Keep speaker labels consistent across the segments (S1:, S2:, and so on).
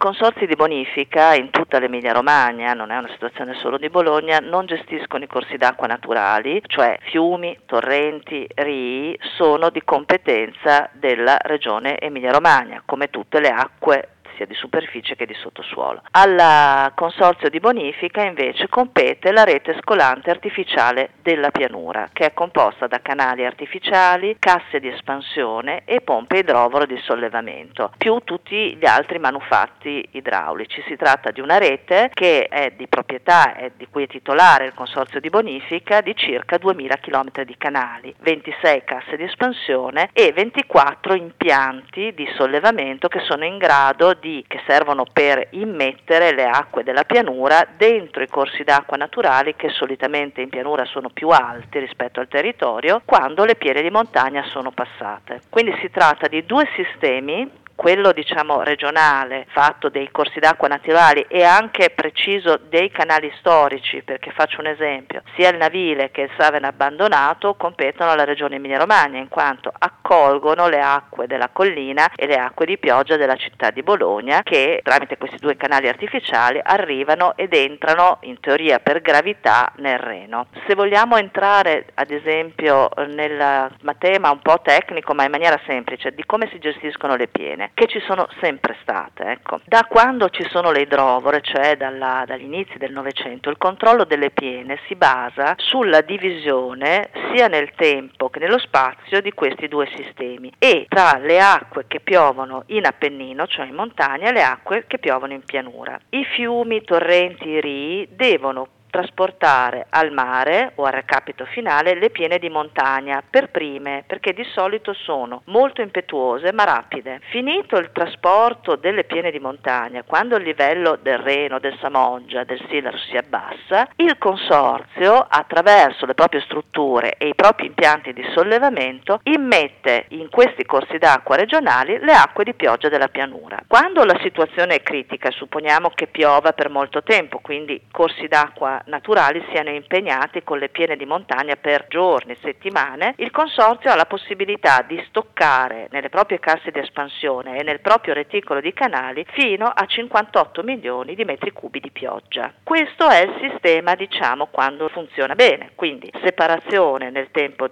S1: consorzi di bonifica in tutta l'Emilia-Romagna, non è una situazione solo di Bologna, non gestiscono i corsi d'acqua naturali, cioè fiumi, torrenti, rii, sono di competenza della regione Emilia-Romagna, come tutte le acque sia di superficie che di sottosuolo. Al consorzio di bonifica invece compete la rete scolante artificiale della pianura, che è composta da canali artificiali, casse di espansione e pompe idrovoro di sollevamento, più tutti gli altri manufatti idraulici. Si tratta di una rete che è di proprietà e di cui è titolare il consorzio di bonifica di circa 2000 km di canali, 26 casse di espansione e 24 impianti di sollevamento che sono in grado che servono per immettere le acque della pianura dentro i corsi d'acqua naturali, che solitamente in pianura sono più alti rispetto al territorio, quando le piene di montagna sono passate. Quindi si tratta di due sistemi, quello regionale, fatto dei corsi d'acqua naturali e anche preciso dei canali storici, perché faccio un esempio, sia il Navile che il Savena abbandonato competono alla regione Emilia-Romagna, in quanto accolgono le acque della collina e le acque di pioggia della città di Bologna, che tramite questi due canali artificiali arrivano ed entrano in teoria per gravità nel Reno. Se vogliamo entrare ad esempio nel tema un po' tecnico, ma in maniera semplice, di come si gestiscono le piene, che ci sono sempre state, ecco. Da quando ci sono le idrovore, cioè dagli inizi del Novecento, il controllo delle piene si basa sulla divisione sia nel tempo che nello spazio di questi due sistemi e tra le acque che piovono in Appennino, cioè in montagna, e le acque che piovono in pianura. I fiumi, torrenti, rii devono trasportare al mare o al recapito finale le piene di montagna per prime, perché di solito sono molto impetuose ma rapide. Finito il trasporto delle piene di montagna, quando il livello del Reno, del Samoggia, del Silaro si abbassa, il consorzio, attraverso le proprie strutture e i propri impianti di sollevamento, immette in questi corsi d'acqua regionali le acque di pioggia della pianura. Quando la situazione è critica, supponiamo che piova per molto tempo, quindi corsi d'acqua naturali siano impegnati con le piene di montagna per giorni, settimane, il consorzio ha la possibilità di stoccare nelle proprie casse di espansione e nel proprio reticolo di canali fino a 58 milioni di metri cubi di pioggia. Questo è il sistema, quando funziona bene, quindi separazione nel tempo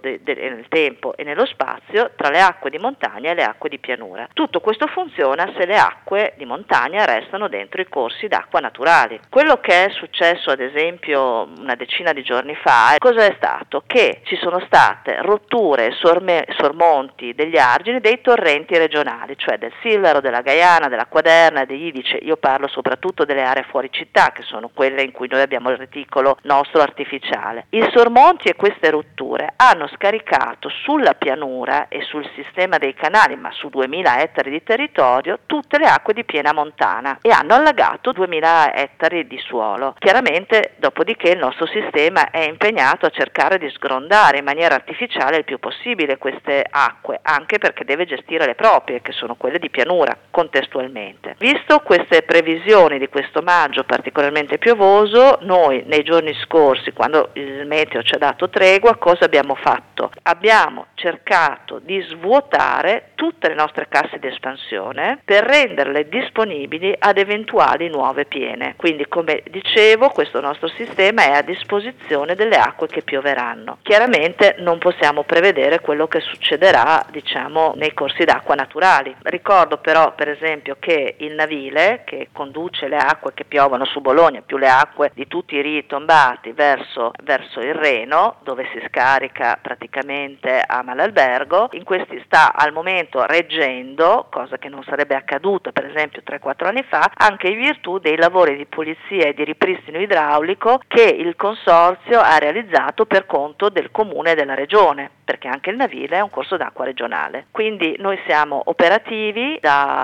S1: e nello spazio tra le acque di montagna e le acque di pianura. Tutto questo funziona se le acque di montagna restano dentro i corsi d'acqua naturali. Quello che è successo ad esempio una decina di giorni fa, cosa è stato? Che ci sono state rotture e sormonti degli argini dei torrenti regionali, cioè del Sillaro, della Gaiana, della Quaderna, degli Idice. Io parlo soprattutto delle aree fuori città, che sono quelle in cui noi abbiamo il reticolo nostro artificiale. I sormonti e queste rotture hanno scaricato sulla pianura e sul sistema dei canali, ma su 2000 ettari di territorio, tutte le acque di piena montana e hanno allagato 2000 ettari di suolo. Chiaramente dopodiché il nostro sistema è impegnato a cercare di sgrondare in maniera artificiale il più possibile queste acque, anche perché deve gestire le proprie, che sono quelle di pianura, contestualmente. Visto queste previsioni di questo maggio particolarmente piovoso, noi nei giorni scorsi, quando il meteo ci ha dato tregua, cosa abbiamo fatto? Abbiamo cercato di svuotare tutte le nostre casse di espansione per renderle disponibili ad eventuali nuove piene. Quindi, come dicevo, questo nostro sistema è a disposizione delle acque che pioveranno. Chiaramente non possiamo prevedere quello che succederà, nei corsi d'acqua naturali. Ricordo però, per esempio, che il Navile, che conduce le acque che piovono su Bologna, più le acque di tutti i rii tombati verso il Reno, dove si scarica praticamente a Malalbergo, in questi sta al momento reggendo, cosa che non sarebbe accaduta per esempio 3-4 anni fa, anche in virtù dei lavori di pulizia e di ripristino idraulico che il consorzio ha realizzato per conto del comune e della regione, perché anche il Navile è un corso d'acqua regionale. Quindi noi siamo operativi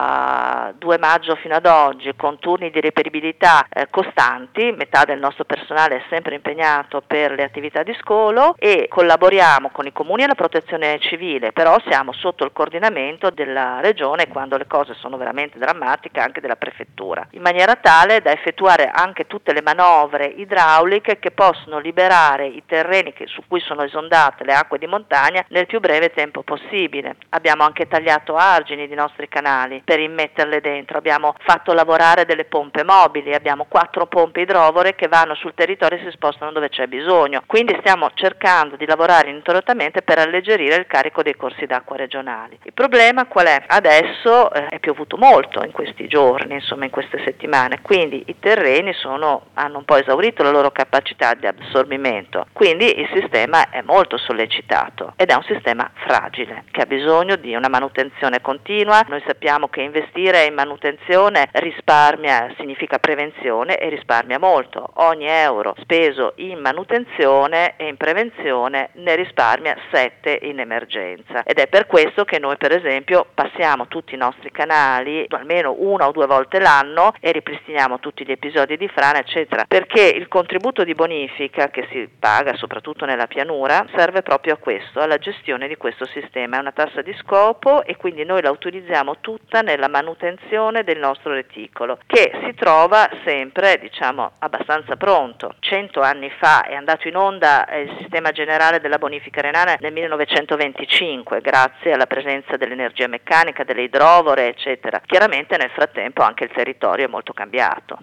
S1: da 2 maggio fino ad oggi con turni di reperibilità costanti, metà del nostro personale è sempre impegnato per le attività di scolo e collaboriamo con i comuni e la protezione civile, però siamo sotto il coordinamento della regione quando le cose sono veramente drammatiche, anche della prefettura, in maniera tale da effettuare anche tutte le manovre idrauliche che possono liberare i terreni su cui sono esondate le acque di montagna montagna nel più breve tempo possibile. Abbiamo anche tagliato argini di nostri canali per immetterle dentro, abbiamo fatto lavorare delle pompe mobili, abbiamo 4 pompe idrovore che vanno sul territorio e si spostano dove c'è bisogno, quindi stiamo cercando di lavorare ininterrottamente per alleggerire il carico dei corsi d'acqua regionali. Il problema qual è? Adesso è piovuto molto in questi giorni, insomma in queste settimane, quindi i terreni hanno un po' esaurito la loro capacità di assorbimento, quindi il sistema è molto sollecitato ed è un sistema fragile che ha bisogno di una manutenzione continua. Noi sappiamo che investire in manutenzione risparmia, significa prevenzione e risparmia molto. Ogni euro speso in manutenzione e in prevenzione ne risparmia 7 in emergenza, ed è per questo che noi per esempio passiamo tutti i nostri canali almeno 1 o 2 volte l'anno e ripristiniamo tutti gli episodi di frana eccetera, perché il contributo di bonifica che si paga soprattutto nella pianura serve proprio a questo, alla gestione di questo sistema. È una tassa di scopo e quindi noi la utilizziamo tutta nella manutenzione del nostro reticolo, che si trova sempre abbastanza pronto. 100 anni fa è andato in onda il sistema generale della bonifica renale nel 1925 grazie alla presenza dell'energia meccanica, delle idrovore eccetera. Chiaramente nel frattempo anche il territorio è molto cambiato.